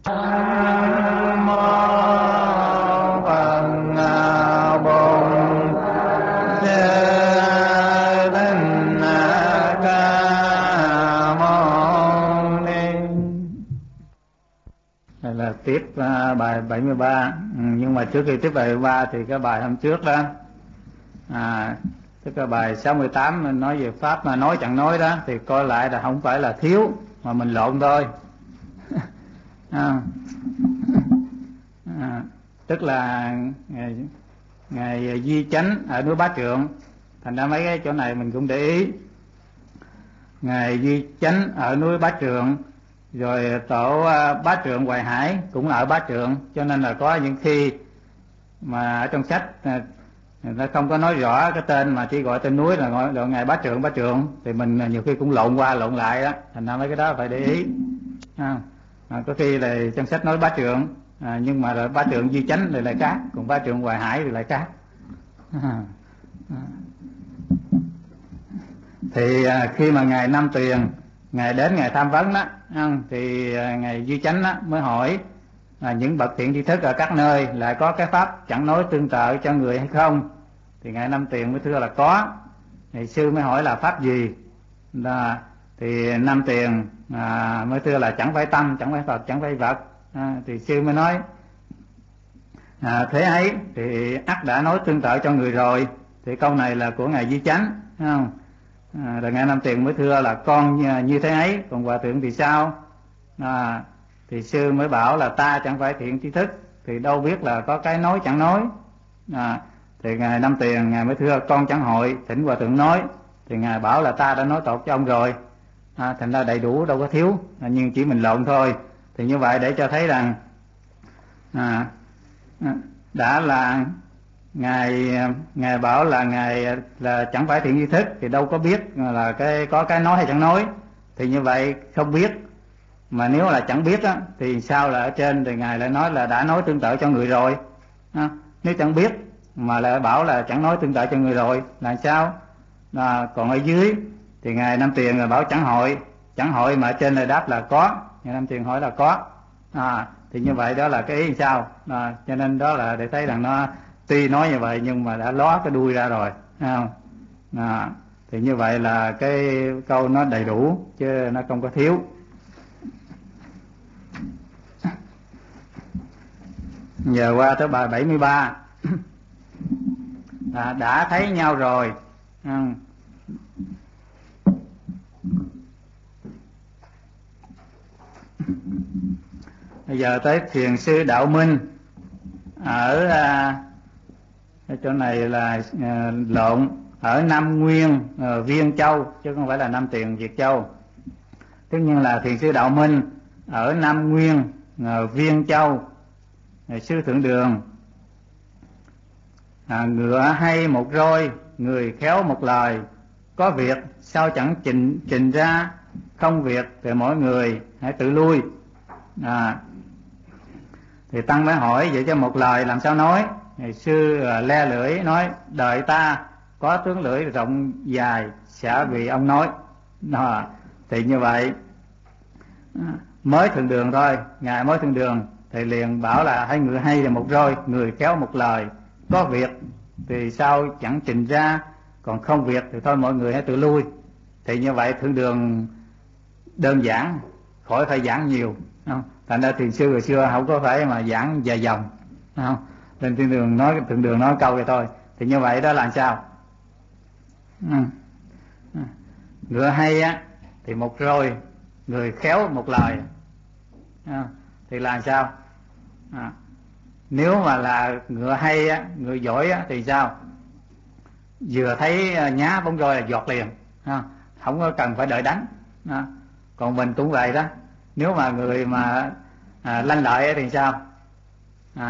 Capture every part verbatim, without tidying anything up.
Là tiếp uh, bài bảy mươi ba. Ừ, nhưng mà trước khi tiếp bài bảy mươi ba thì cái bài hôm trước đó, à, tức là bài sáu mươi tám nói về pháp mà nói chẳng nói đó, thì coi lại là không phải là thiếu mà mình lộn thôi. à, à, tức là ngày, ngày Di Chánh ở núi Bá Trượng, thành ra mấy cái chỗ này mình cũng để ý. Ngài Di Chánh ở núi Bá Trượng, rồi tổ Bá Trượng Hoài Hải cũng ở Bá Trượng, cho nên là có những khi mà ở trong sách người ta không có nói rõ cái tên mà chỉ gọi tên núi là gọi, gọi Ngài Bá Trượng Bá Trượng, thì mình nhiều khi cũng lộn qua lộn lại đó, thành ra mấy cái đó phải để ý. à, à, có khi là trong sách nói Bá Trượng, à, nhưng mà rồi Bá Trượng Di Chánh thì lại khác, còn Bá Trượng Hoài Hải thì lại khác. à, à. Thì à, khi mà ngài Nam Tuyền ngài đến ngài tham vấn đó, thì à, ngài Duy Chánh đó mới hỏi à, những bậc thiện tri thức ở các nơi lại có cái pháp chẳng nói tương tự cho người hay không? Thì ngài Nam Tuyền mới thưa là có. Thì sư mới hỏi là pháp gì? Đó, thì Nam Tuyền à, mới thưa là chẳng phải tâm, chẳng phải Phật, chẳng phải vật. à, thì sư mới nói à, thế ấy thì ắt đã nói tương tự cho người rồi. Thì câu này là của ngài Duy Chánh, không? À, rồi ngài Nam Tuyền mới thưa là con như, như thế ấy, còn hòa thượng thì sao? À, thì sư mới bảo là ta chẳng phải thiện tri thức, thì đâu biết là có cái nói chẳng nói. À, thì ngài Nam Tuyền ngài mới thưa con chẳng hội, thỉnh hòa thượng nói. Thì ngài bảo là ta đã nói tột cho ông rồi. À, thành ra đầy đủ, đâu có thiếu, à, nhưng chỉ mình lộn thôi. Thì như vậy để cho thấy rằng à, đã là ngài ngài bảo là ngài là chẳng phải thiện tri thức, thì đâu có biết là cái có cái nói hay chẳng nói. Thì như vậy không biết, mà nếu là chẳng biết á, thì sao là ở trên thì ngài lại nói là đã nói tương tự cho người rồi. à, Nếu chẳng biết mà lại bảo là chẳng nói tương tự cho người rồi là sao? À, còn ở dưới thì ngài Nam Tuyền là bảo chẳng hội, chẳng hội mà ở trên là đáp là có. Ngài Nam Tuyền hỏi là có. À, thì như vậy đó là cái ý sao? À, cho nên đó là để thấy rằng nó tuy nói như vậy nhưng mà đã ló cái đuôi ra rồi, thấy không? À, thì như vậy là cái câu nó đầy đủ chứ nó không có thiếu. Giờ qua tới bài bảy mươi ba. À, đã thấy nhau rồi. À, bây giờ tới thiền sư Đạo Minh ở, à, ở chỗ này là à, lộn, ở Nam Nguyên, à, Viên Châu, chứ không phải là Nam Tuyền Việt Châu. Tất nhiên là thiền sư Đạo Minh ở Nam Nguyên, à, Viên Châu, à, sư Thượng Đường. À, ngựa hay một roi, người khéo một lời, có việc sao chẳng trình trình ra, không việc thì mỗi người hãy tự lui. À, thì tăng mới hỏi vậy cho một lời làm sao nói? Ngày sư le lưỡi nói đời ta có tướng lưỡi rộng dài, sẽ vì ông nói. Đó, thì như vậy mới Thượng Đường thôi, ngài mới Thượng Đường thì liền bảo là hai người hay là một roi, người khéo một lời, có việc thì sao chẳng trình ra, còn không việc thì thôi mọi người hãy tự lui. Thì như vậy Thượng Đường đơn giản, khỏi phải giảng nhiều, không? Thành ra thiền sư hồi xưa không có phải mà giảng dài dòng, không? Nên Thượng Đường nói Thượng Đường nói câu vậy thôi. Thì như vậy đó là sao? Ừ. Ngựa hay á thì một roi, người khéo một lời. À, thì là sao? À, nếu mà là ngựa hay á, người giỏi á, thì sao? Vừa thấy nhá bóng roi là giọt liền, à, không có cần phải đợi đánh. À, còn mình cũng vậy đó, nếu mà người mà à, lanh lợi thì sao? À,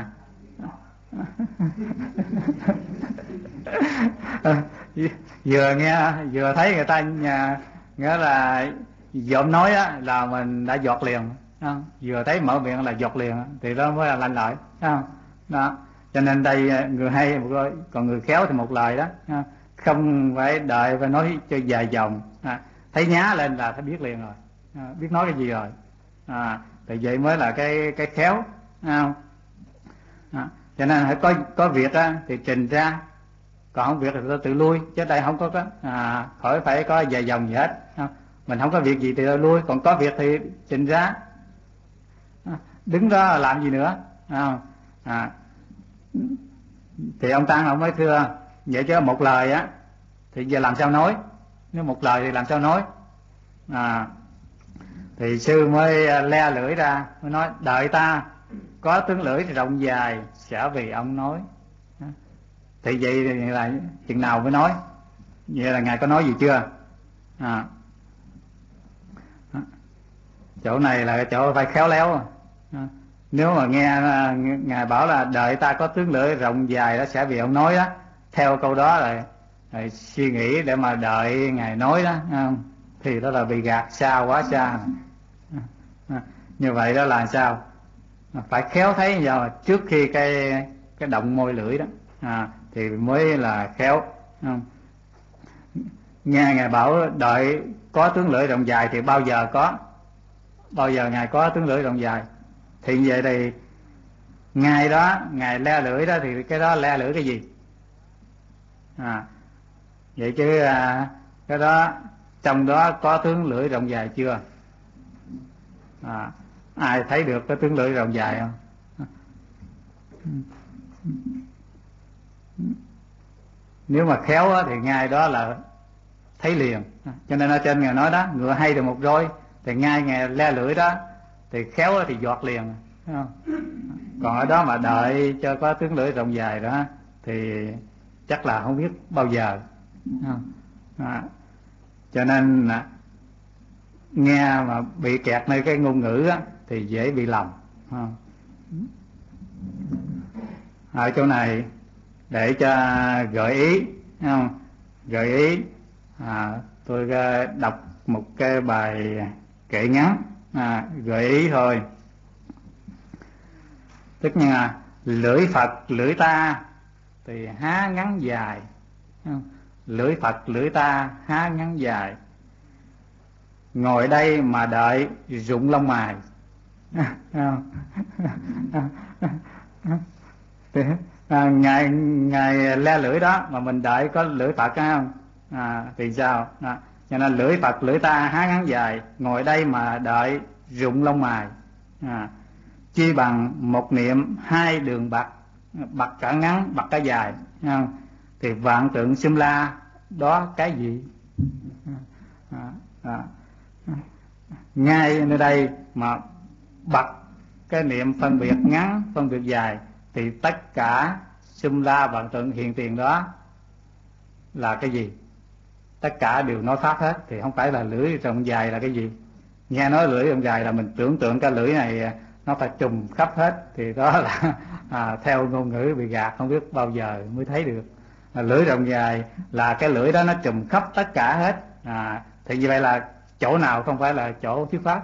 vừa nghe vừa thấy người ta nhà, nghĩa là giọng nói á, là mình đã giọt liền. Đó. Vừa thấy mở miệng là giọt liền, thì đó mới là lanh lợi. Đó. Đó. Cho nên đây người hay một lời, còn người khéo thì một lời đó. Đó. Không phải đợi phải nói cho dài dòng. À, thấy nhá lên là phải biết liền rồi, à, biết nói cái gì rồi. À, thì vậy mới là cái cái khéo, không? À, cho nên phải có có việc á thì trình ra, còn không việc thì tôi tự lui, chứ đây không có có à, khỏi phải có dài dòng gì hết, không? Mình không có việc gì thì tôi lui, còn có việc thì trình ra, à, đứng đó làm gì nữa, không? À, thì ông Tăng ông mới thưa vậy chứ một lời á thì giờ làm sao nói, nếu một lời thì làm sao nói. À, thì sư mới le lưỡi ra mới nói đợi ta có tướng lưỡi rộng dài sẽ vì ông nói. Thì vậy là chừng nào mới nói, vậy là ngài có nói gì chưa? À, chỗ này là chỗ phải khéo léo. À, nếu mà nghe ngài bảo là đợi ta có tướng lưỡi rộng dài đó sẽ vì ông nói đó, theo câu đó là, là suy nghĩ để mà đợi ngài nói đó, không? Thì đó là bị gạt xa quá xa. À, như vậy đó là sao? Phải khéo thấy giờ trước khi cái cái động môi lưỡi đó, à, thì mới là khéo, không? Nghe ngài bảo đợi có tướng lưỡi rộng dài thì bao giờ có, bao giờ ngài có tướng lưỡi rộng dài? Thì vậy thì ngài đó, ngài le lưỡi đó thì cái đó le lưỡi cái gì? À, vậy chứ à, cái đó trong đó có tướng lưỡi rộng dài chưa? À, ai thấy được cái tướng lưỡi rộng dài không? Nếu mà khéo á, thì ngay đó là thấy liền. Cho nên ở trên ngài nói đó, ngựa hay được một roi, thì ngay ngài le lưỡi đó thì khéo thì giọt liền, không? Còn ở đó mà đợi cho có tướng lưỡi rộng dài đó thì chắc là không biết bao giờ, không? À, cho nên nghe mà bị kẹt nơi cái ngôn ngữ á, thì dễ bị lầm, không? Ở chỗ này để cho gợi ý, không? Gợi ý, à, tôi đọc một cái bài kệ ngắn, à, gợi ý thôi. Tức là lưỡi Phật lưỡi ta thì há ngắn dài, không? Lưỡi Phật lưỡi ta há ngắn dài, ngồi đây mà đợi rụng lông mày. À, ngài ngài le lưỡi đó mà mình đợi có lưỡi Phật không? À, thì sao? À, cho nên lưỡi Phật lưỡi ta há ngắn dài, ngồi đây mà đợi rụng lông mày. À, chi bằng một niệm hai đường bạc, bạc cả ngắn bạc cả dài, không? Thì vạn tượng xum la đó cái gì? À, à, ngay nơi đây mà bật cái niệm phân biệt ngắn phân biệt dài thì tất cả xum la vạn tượng hiện tiền đó là cái gì? Tất cả đều nói pháp hết, thì không phải là lưỡi rộng dài là cái gì. Nghe nói lưỡi rộng dài là mình tưởng tượng cái lưỡi này nó phải trùm khắp hết, thì đó là à, theo ngôn ngữ bị gạt, không biết bao giờ mới thấy được. À, lưỡi rộng dài là cái lưỡi đó nó trùm khắp tất cả hết, à, thì như vậy là chỗ nào không phải là chỗ thuyết pháp.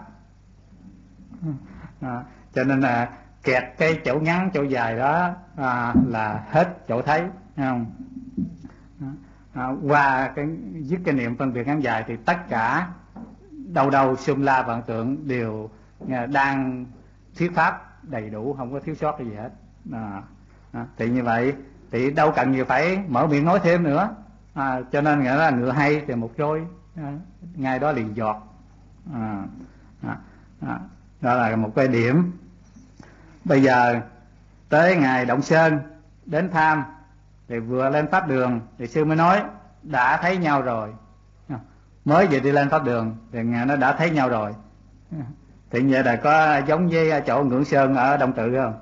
À, cho nên là kẹt cái chỗ ngắn chỗ dài đó à, là hết chỗ thấy, không? À, qua cái dứt cái niệm phân biệt ngắn dài thì tất cả đầu đầu xum la vạn tượng đều đang thuyết pháp đầy đủ, không có thiếu sót cái gì hết. À, à, thì như vậy thì đâu cần gì phải mở miệng nói thêm nữa. À, cho nên nghĩa là ngựa hay thì một roi, à, ngay đó liền giọt. À, à, à, đó là một cái điểm. Bây giờ tới ngày Động Sơn đến thăm thì vừa lên pháp đường thì sư mới nói đã thấy nhau rồi. Mới vừa đi lên pháp đường thì ngài nó đã thấy nhau rồi. Thì vậy là có giống với chỗ Ngưỡng Sơn ở Đông Tự không?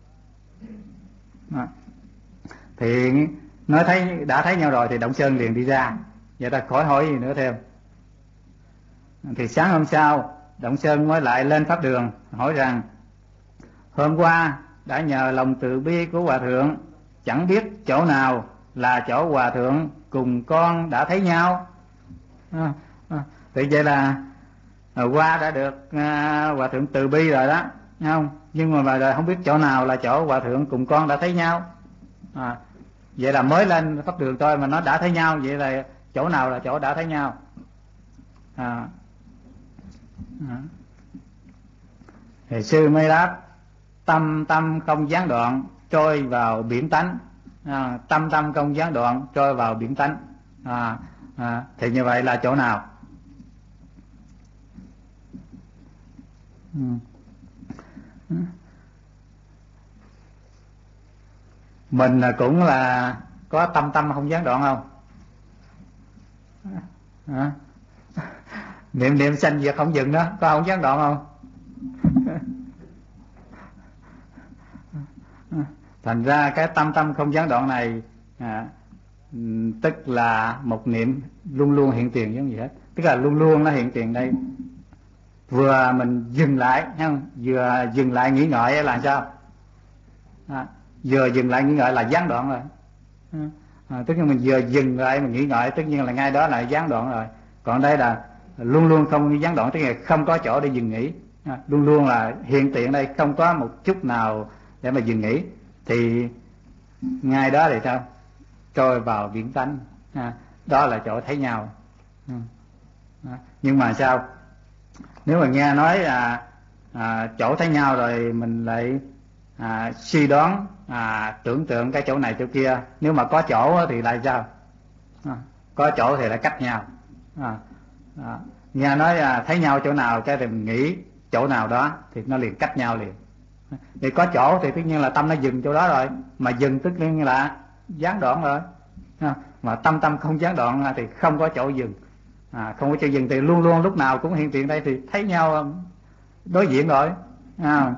À, thì nói thấy đã thấy nhau rồi thì Động Sơn liền đi ra, vậy ta khỏi hỏi gì nữa thêm. Thì sáng hôm sau Động Sơn mới lại lên pháp đường hỏi rằng hôm qua đã nhờ lòng từ bi của Hòa Thượng, chẳng biết chỗ nào là chỗ Hòa Thượng cùng con đã thấy nhau. À, à, thì vậy là à, qua đã được à, Hòa Thượng từ bi rồi đó, không? Nhưng mà mà không biết chỗ nào là chỗ Hòa Thượng cùng con đã thấy nhau. À, vậy là mới lên pháp đường thôi mà nó đã thấy nhau, vậy là chỗ nào là chỗ đã thấy nhau? À, à. Thì sư mới đáp: tâm tâm không gián đoạn trôi vào biển tánh. À, tâm tâm không gián đoạn trôi vào biển tánh. À, à, thì như vậy là chỗ nào? Ừ. Mình cũng là có tâm tâm không gián đoạn không? À, niệm niệm sanh diệt không dừng đó, có không gián đoạn không? Thành ra cái tâm tâm không gián đoạn này à, tức là một niệm luôn luôn hiện tiền giống gì hết, tức là luôn luôn nó hiện tiền đây. Vừa mình dừng lại, không? Vừa dừng lại nghĩ ngợi là sao? À, vừa dừng lại nghĩ ngợi là gián đoạn rồi. À, tức là mình vừa dừng lại mình nghĩ ngợi, tất nhiên là ngay đó là gián đoạn rồi. Còn đây là luôn luôn không gián đoạn, tức là không có chỗ để dừng nghỉ. À, luôn luôn là hiện tiền đây, không có một chút nào để mà dừng nghỉ. Thì ngay đó thì sao? Trôi vào biển tánh. À, đó là chỗ thấy nhau. À, nhưng mà sao? Nếu mà nghe nói là à, chỗ thấy nhau rồi mình lại à, suy đoán à, tưởng tượng cái chỗ này chỗ kia. Nếu mà có chỗ thì lại sao? À, có chỗ thì lại cách nhau. À, à, nghe nói à, thấy nhau chỗ nào cái thì mình nghĩ chỗ nào đó thì nó liền cách nhau liền. Thì có chỗ thì tất nhiên là tâm nó dừng chỗ đó rồi, mà dừng tất nhiên là gián đoạn rồi. À, mà tâm tâm không gián đoạn thì không có chỗ dừng. À, không có chỗ dừng thì luôn luôn lúc nào cũng hiện tiền đây, thì thấy nhau đối diện rồi. À,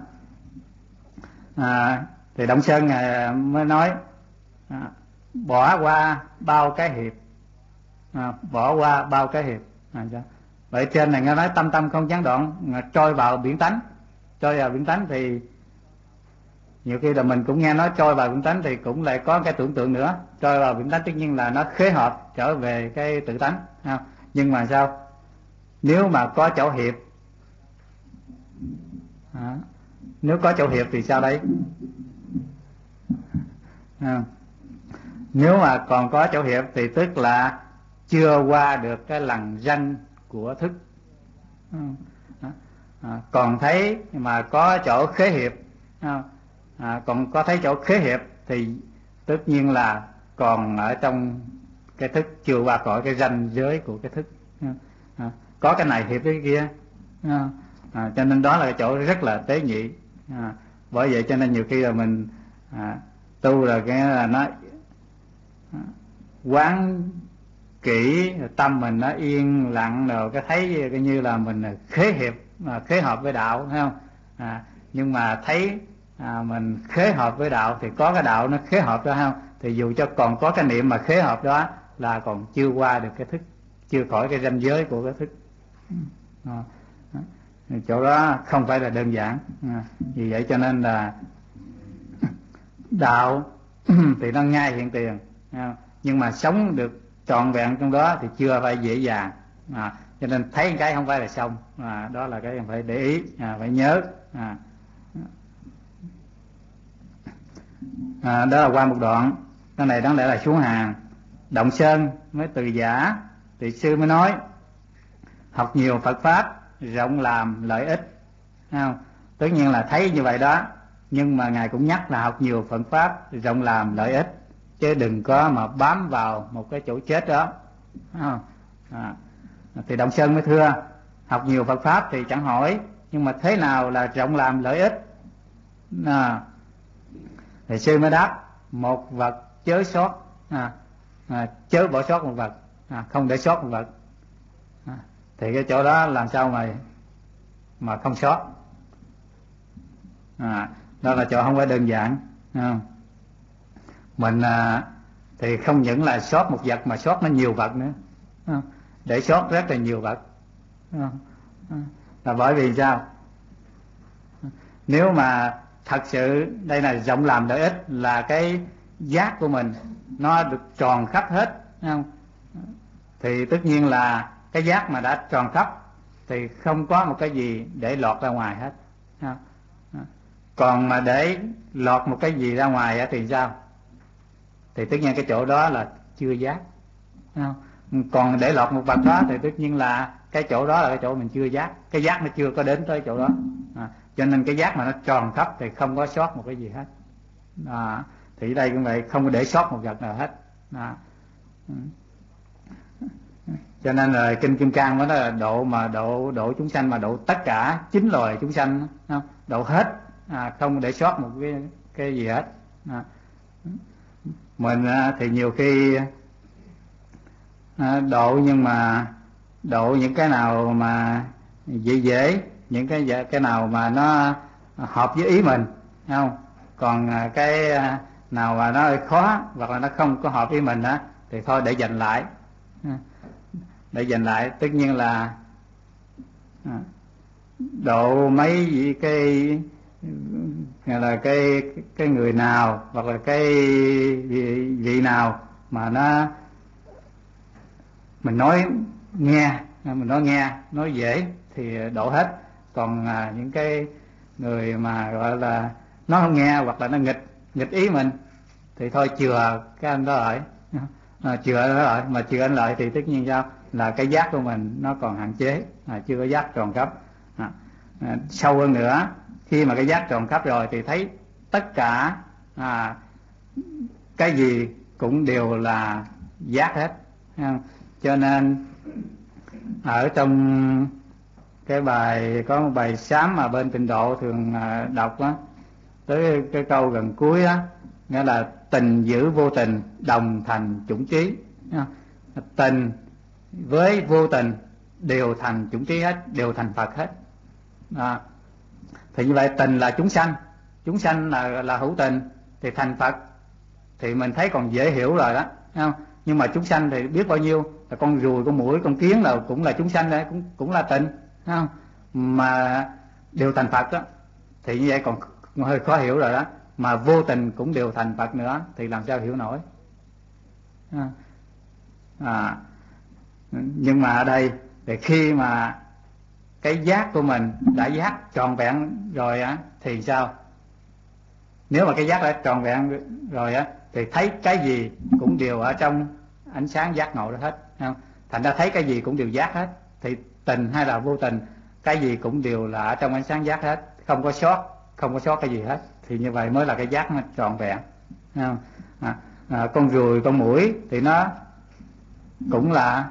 à, thì Động Sơn mới nói à, bỏ qua bao cái hiệp. À, bỏ qua bao cái hiệp. À, vậy trên này nghe nói tâm tâm không gián đoạn trôi vào biển tánh. Trôi vào biển tánh thì nhiều khi là mình cũng nghe nói trôi vào biển tánh thì cũng lại có cái tưởng tượng nữa. Trôi vào biển tánh tất nhiên là nó khế hợp trở về cái tự tánh. À, nhưng mà sao? Nếu mà có chỗ hiệp, à, nếu có chỗ hiệp thì sao đây? À, nếu mà còn có chỗ hiệp thì tức là chưa qua được cái lằn ranh của thức. À, à, còn thấy mà có chỗ khế hiệp, à, à, còn có thấy chỗ khế hiệp thì tất nhiên là còn ở trong cái thức, chưa qua khỏi cái ranh giới của cái thức. À, có cái này hiệp cái kia. À, à, cho nên đó là cái chỗ rất là tế nhị. À, bởi vậy cho nên nhiều khi là mình à, tu là cái là nó à, quán kỹ tâm mình nó yên lặng rồi cái thấy cái như là mình khế hiệp, à, khế hợp với đạo, thấy không? À, nhưng mà thấy à, mình khế hợp với đạo thì có cái đạo nó khế hợp đó, không? Thì dù cho còn có cái niệm mà khế hợp đó là còn chưa qua được cái thức, chưa khỏi cái ranh giới của cái thức. À, chỗ đó không phải là đơn giản. À, vì vậy cho nên là đạo thì nó ngay hiện tiền, nhưng mà sống được trọn vẹn trong đó thì chưa phải dễ dàng. À, cho nên thấy cái không phải là xong. À, đó là cái phải để ý, à, phải nhớ. À, à, đó là qua một đoạn. Cái này đáng lẽ là xuống hàng. Động Sơn mới từ giả thì sư mới nói học nhiều Phật pháp rộng làm lợi ích. Không? Tất nhiên là thấy như vậy đó, nhưng mà ngài cũng nhắc là học nhiều Phật pháp rộng làm lợi ích, chứ đừng có mà bám vào một cái chỗ chết đó. À, thì Động Sơn mới thưa học nhiều Phật pháp thì chẳng hỏi, nhưng mà thế nào là rộng làm lợi ích? À, thì sư mới đáp một vật chớ sót. À, à, chớ bỏ sót một vật, à, không để sót một vật. À, thì cái chỗ đó làm sao mà mà không sót? À, đó là chỗ không phải đơn giản. À, mình à, thì không những là sót một vật mà sót nó nhiều vật nữa. À, để sót rất là nhiều vật. À, à, là bởi vì sao? Nếu mà thật sự đây là rộng làm lợi ích là cái giác của mình nó được tròn khắp hết, không? Thì tất nhiên là cái giác mà đã tròn khắp thì không có một cái gì để lọt ra ngoài hết. Còn mà để lọt một cái gì ra ngoài thì sao? Thì tất nhiên cái chỗ đó là chưa giác. Còn để lọt một bậc đó thì tất nhiên là cái chỗ đó là cái chỗ mình chưa giác, cái giác nó chưa có đến tới chỗ đó. À, cho nên cái giác mà nó tròn khắp thì không có sót một cái gì hết. À, thì đây cũng vậy, không có để sót một vật nào hết. À, cho nên là kinh Kim Cang mới nói là độ mà độ độ chúng sanh mà độ tất cả chín loài chúng sanh, không? Độ hết, à, không để sót một cái cái gì hết. À, mình thì nhiều khi à, độ nhưng mà độ những cái nào mà dễ dễ, những cái cái nào mà nó hợp với ý mình, không? Còn cái nào mà nó hơi khó hoặc là nó không có hợp ý mình á thì thôi để dành lại, để dành lại. Tất nhiên là độ mấy cái là cái cái người nào hoặc là cái vị, vị nào mà nó mình nói nghe, mình nói nghe nói dễ thì đổ hết. Còn à, những cái người mà gọi là nó không nghe hoặc là nó nghịch nghịch ý mình thì thôi chừa cái anh đó lại, à, chừa anh đó lại. Mà chừa anh lại thì tất nhiên sao là cái giác của mình nó còn hạn chế, à, chưa có giác tròn khắp. À, à, sâu hơn nữa, khi mà cái giác tròn khắp rồi thì thấy tất cả à, cái gì cũng đều là giác hết. À, cho nên ở trong cái bài có một bài sám mà bên Tịnh Độ thường đọc á, tới cái câu gần cuối á, nghĩa là tình giữ vô tình đồng thành chủng trí. Tình với vô tình đều thành chủng trí hết, đều thành Phật hết. À, thì như vậy tình là chúng sanh, chúng sanh là là hữu tình thì thành Phật thì mình thấy còn dễ hiểu rồi đó, không? Nhưng mà chúng sanh thì biết bao nhiêu, là con ruồi, con muỗi, con kiến là cũng là chúng sanh đấy, cũng cũng là tình, không? Mà đều thành Phật đó thì như vậy còn hơi khó hiểu rồi đó. Mà vô tình cũng đều thành Phật nữa thì làm sao hiểu nổi. À, à, nhưng mà ở đây thì khi mà cái giác của mình đã giác trọn vẹn rồi á thì sao? Nếu mà cái giác đã trọn vẹn rồi á thì thấy cái gì cũng đều ở trong ánh sáng giác ngộ đó hết, không? Thành ra thấy cái gì cũng đều giác hết. Thì tình hay là vô tình, cái gì cũng đều là ở trong ánh sáng giác hết, không có sót, không có sót cái gì hết. Thì như vậy mới là cái giác nó trọn vẹn, không? À, à, con ruồi, con muỗi thì nó cũng là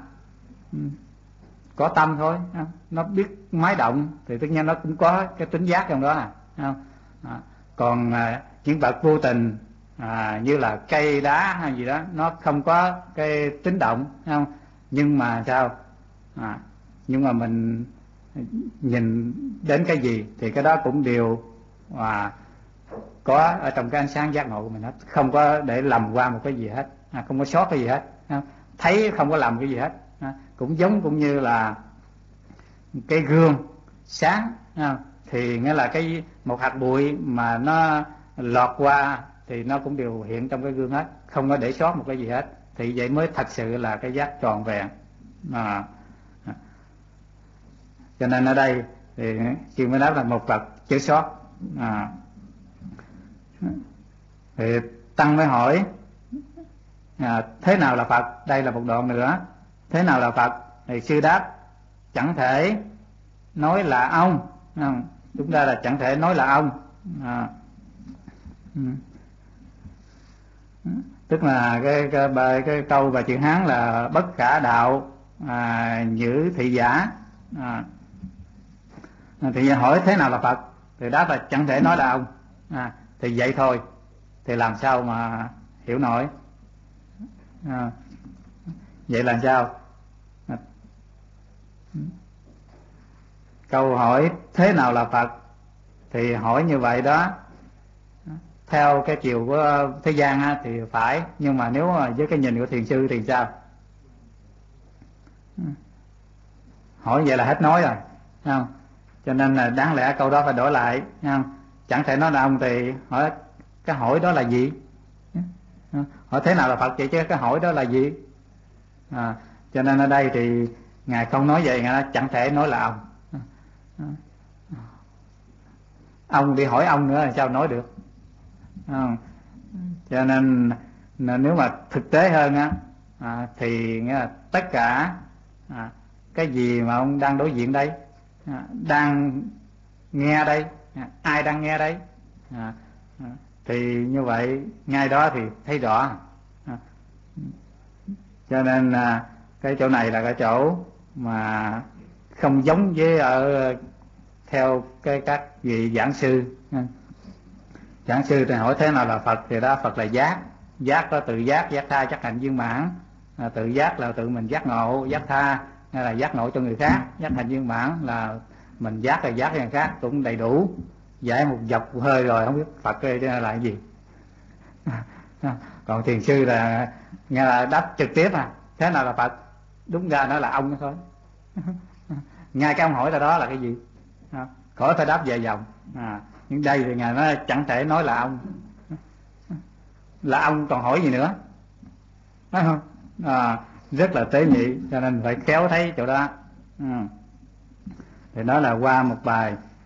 có tâm thôi, không? Nó biết máy động thì tất nhiên nó cũng có cái tính giác trong đó, à, không? À, còn à, những vật vô tình à, như là cây đá hay gì đó, nó không có cái tính động, không? Nhưng mà sao? À, nhưng mà mình nhìn đến cái gì thì cái đó cũng đều à, có ở trong cái ánh sáng giác ngộ của mình hết, không có để lầm qua một cái gì hết, à, không có sót cái gì hết, không? Thấy không có lầm cái gì hết, à, cũng giống cũng như là cái gương sáng, à, thì nghĩa là cái một hạt bụi mà nó lọt qua thì nó cũng đều hiện trong cái gương hết, không có để sót một cái gì hết. Thì vậy mới thật sự là cái giác tròn vẹn. À, cho nên ở đây thì khi mới nói là một vật chưa sót. À, thì tăng mới hỏi à, thế nào là Phật? Đây là một đoạn nữa. Thế nào là Phật? Thì sư đáp chẳng thể nói là ông, không? Chúng ta là chẳng thể nói là ông, à, tức là cái cái, cái, cái câu và chữ Hán là bất khả đạo à, nhữ thị giả. À, thì hỏi thế nào là Phật thì đáp là chẳng thể nói là ông, à, thì vậy thôi thì làm sao mà hiểu nổi. À, vậy làm sao? À, câu hỏi thế nào là Phật thì hỏi như vậy đó, theo cái chiều của thế gian thì phải, nhưng mà nếu mà với cái nhìn của thiền sư thì sao? Hỏi vậy là hết nói rồi, không? Cho nên là đáng lẽ câu đó phải đổi lại, không? Chẳng thể nói là ông thì hỏi cái hỏi đó là gì? Hỏi thế nào là Phật vậy chứ cái hỏi đó là gì? À, cho nên ở đây thì Ngài không nói vậy, Ngài nói chẳng thể nói là ông. Ông đi hỏi ông nữa là sao nói được? À, cho nên nếu mà thực tế hơn á à, thì nghĩa là tất cả à, cái gì mà ông đang đối diện đây, à, đang nghe đây, à, ai đang nghe đây, à, à, thì như vậy ngay đó thì thấy rõ. à, cho nên à, cái chỗ này là cái chỗ mà không giống với ở theo cái các vị giảng sư. Giảng sư thì hỏi thế nào là Phật, thì đó Phật là giác. Giác có tự giác, giác tha, giác hành viên mãn. à, tự giác là tự mình giác ngộ, giác tha hay là giác ngộ cho người khác, giác hành viên mãn là mình giác là giác cho người khác cũng đầy đủ. Giải một dọc hơi rồi không biết Phật đây là cái gì. Còn thiền sư là nghe là đáp trực tiếp, à thế nào là Phật, đúng ra nó là ông thôi. Ngay cái ông hỏi ra đó là cái gì, khỏi phải đáp về vòng. à, nhưng đây thì ngài nó chẳng thể nói là ông, là ông còn hỏi gì nữa, phải không? À, rất là tế nhị, cho nên phải khéo thấy chỗ đó. ừ. Thì đó là qua một bài